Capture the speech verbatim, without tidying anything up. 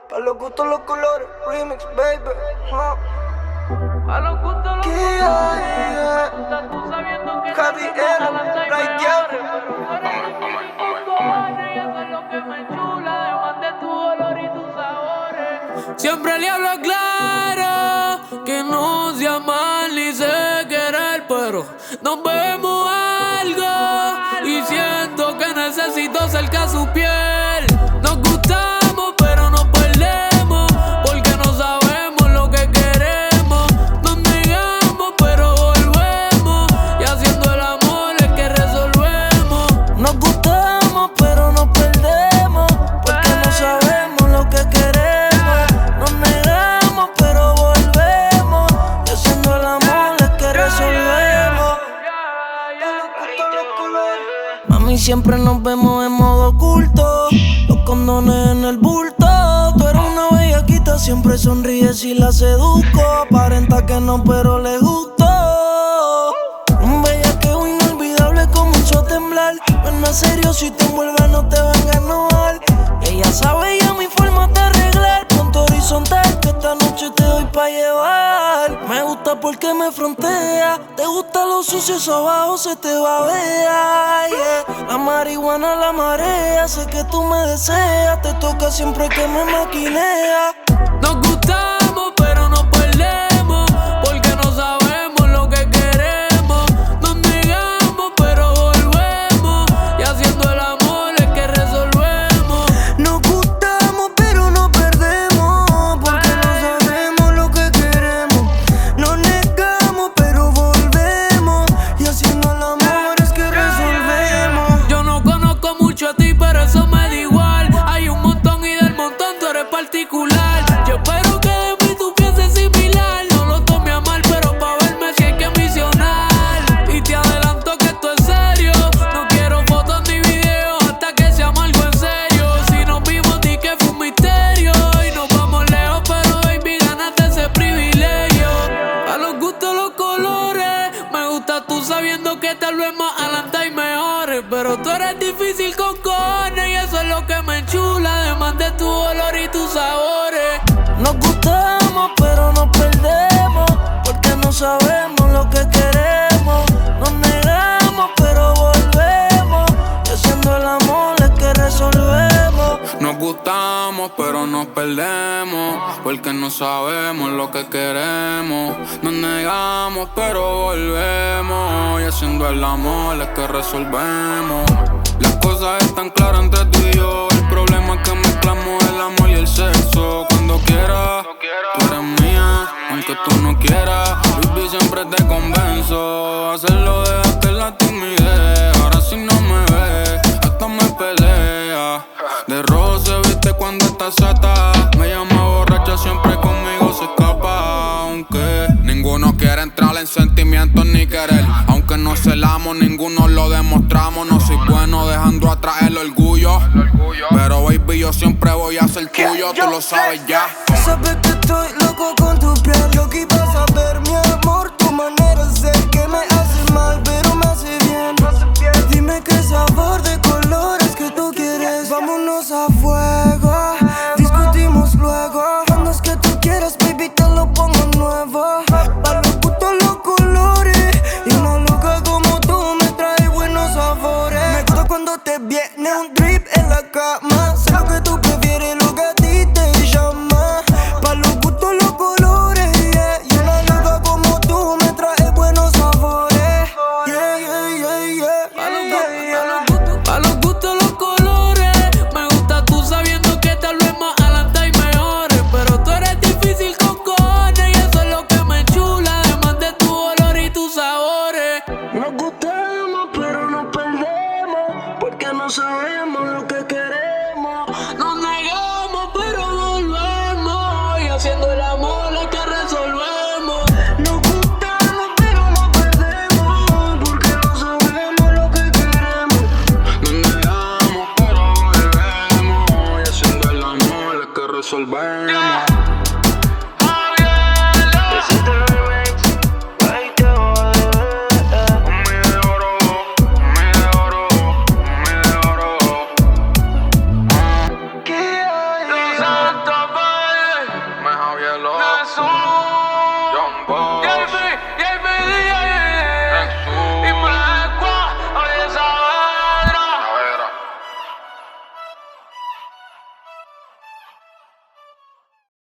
Pa' los gustos, los colores, remix, baby. Huh. A los gustos, los Yeah, colores. yeah. Estás tú sabiendo que Javi te Ero, gusta la right taima there. de oro, pero tú eres difícil con cojones y eso es lo que me enchula, además de tu olor y tus sabores. Siempre le hablo claro que no sea mal ni sé querer, pero nos vemos algo y siento que necesito cerca su piel. Nos gustamos pero nos perdemos porque no sabemos lo que queremos. Nos negamos pero volvemos y haciendo el amor es que resolvemos. Nos gustamos pero nos perdemos porque no sabemos lo que queremos. Nos negamos pero volvemos y haciendo el amor es que resolvemos. Mami, siempre nos vemos en modo oculto, los condones en el bulto. Tú eres una bellaquita, siempre sonríes y la seduzco. Aparenta que no, pero le gustó. Un bellaqueo inolvidable comenzó a temblar. No es serio, si te envuelve no te van a enojar. Ella sabe ya mi forma de arreglar. Ponte horizontal que esta noche te doy pa' llevar. Me gusta porque me frontea. Te gusta lo sucio, eso abajo se te va a ver, yeah. La marihuana, la marea. Sé que tú me deseas. Te toca siempre que me maquinea. Nos gustamos pero nos perdemos porque no sabemos lo que queremos. Nos negamos pero volvemos y haciendo el amor es que resolvemos. Nos gustamos pero nos perdemos porque no sabemos lo que queremos. Nos negamos pero volvemos y haciendo el amor es que resolvemos. Yo no conozco mucho a ti pero eso me da igual. Hay un montón y del montón tú eres particular. Yo espero que de mí tú pienses similar. No lo tome a mal pero pa' verme si hay que misionar. Y te adelanto que esto es serio. No quiero fotos ni videos hasta que seamos algo en serio. Si nos vimos di que fue un misterio y nos vamos lejos pero baby ganaste ese privilegio. A los gustos los colores. Me gusta tú sabiendo que tal vez más adelante hay mejores, pero tú eres difícil con cojones y eso es lo que me enchula, además de tu olor y tus sabores. Nos gustamos pero nos perdemos porque no sabemos lo que queremos. Nos negamos pero volvemos y haciendo el amor es que resolvemos. Nos gustamos pero nos perdemos porque no sabemos lo que queremos. Nos negamos pero volvemos y haciendo el amor es que resolvemos. Las cosas están claras entre tú y yo. El problema es que mezclamos el amor y el sexo. Cuando quieras, tú eres mía, aunque tú no quieras. Baby, siempre te convenzo. Hacerlo dejaste la timidez. Ahora si no me ves, hasta me pelea. De rojo se viste cuando está sata. Me llama borracha, siempre conmigo se escapa. Aunque ninguno quiere entrar en sentimientos ni querer. Aunque nos celamos, ninguno lo demostramos. No soy bueno dejando atrás el orgullo, pero baby, yo siempre voy a ser tuyo. Tú lo sabes ya. Sabes que estoy loco con tu piel. Yo que ibas a ver mi amor. Tu manera de ser que me hace mal, pero me hace bien. Dime qué sabor de colores que tú quieres. Vámonos a fuego, discutimos luego. Cuando es que tú quieras, baby, te lo pongo nuevo. Pa' los gustos, los colores. Y una loca como tú me trae buenos sabores. Me gusta cuando te viene un drip en la cama. Sé lo que tú prefieres, lo que a ti te llama. Pa' los gustos, los colores, yeah. Y una loca como tú me trae buenos sabores. Yeah, yeah, yeah, yeah. A los gustos, a los gustos, a los gustos los colores. Me gusta tú sabiendo que tal vez más adelante hay mejores, pero tú eres difícil con cojones y eso es lo que me enchula, además de tu olor y tus sabores. Nos gustamos pero nos perdemos porque no sabemos lo que queremos. Nos negamos pero volvemos y haciendo el amor es que resolvemos. Nos gustamos pero nos perdemos porque no sabemos lo que queremos. Nos negamos pero volvemos y haciendo el amor es que resolvemos.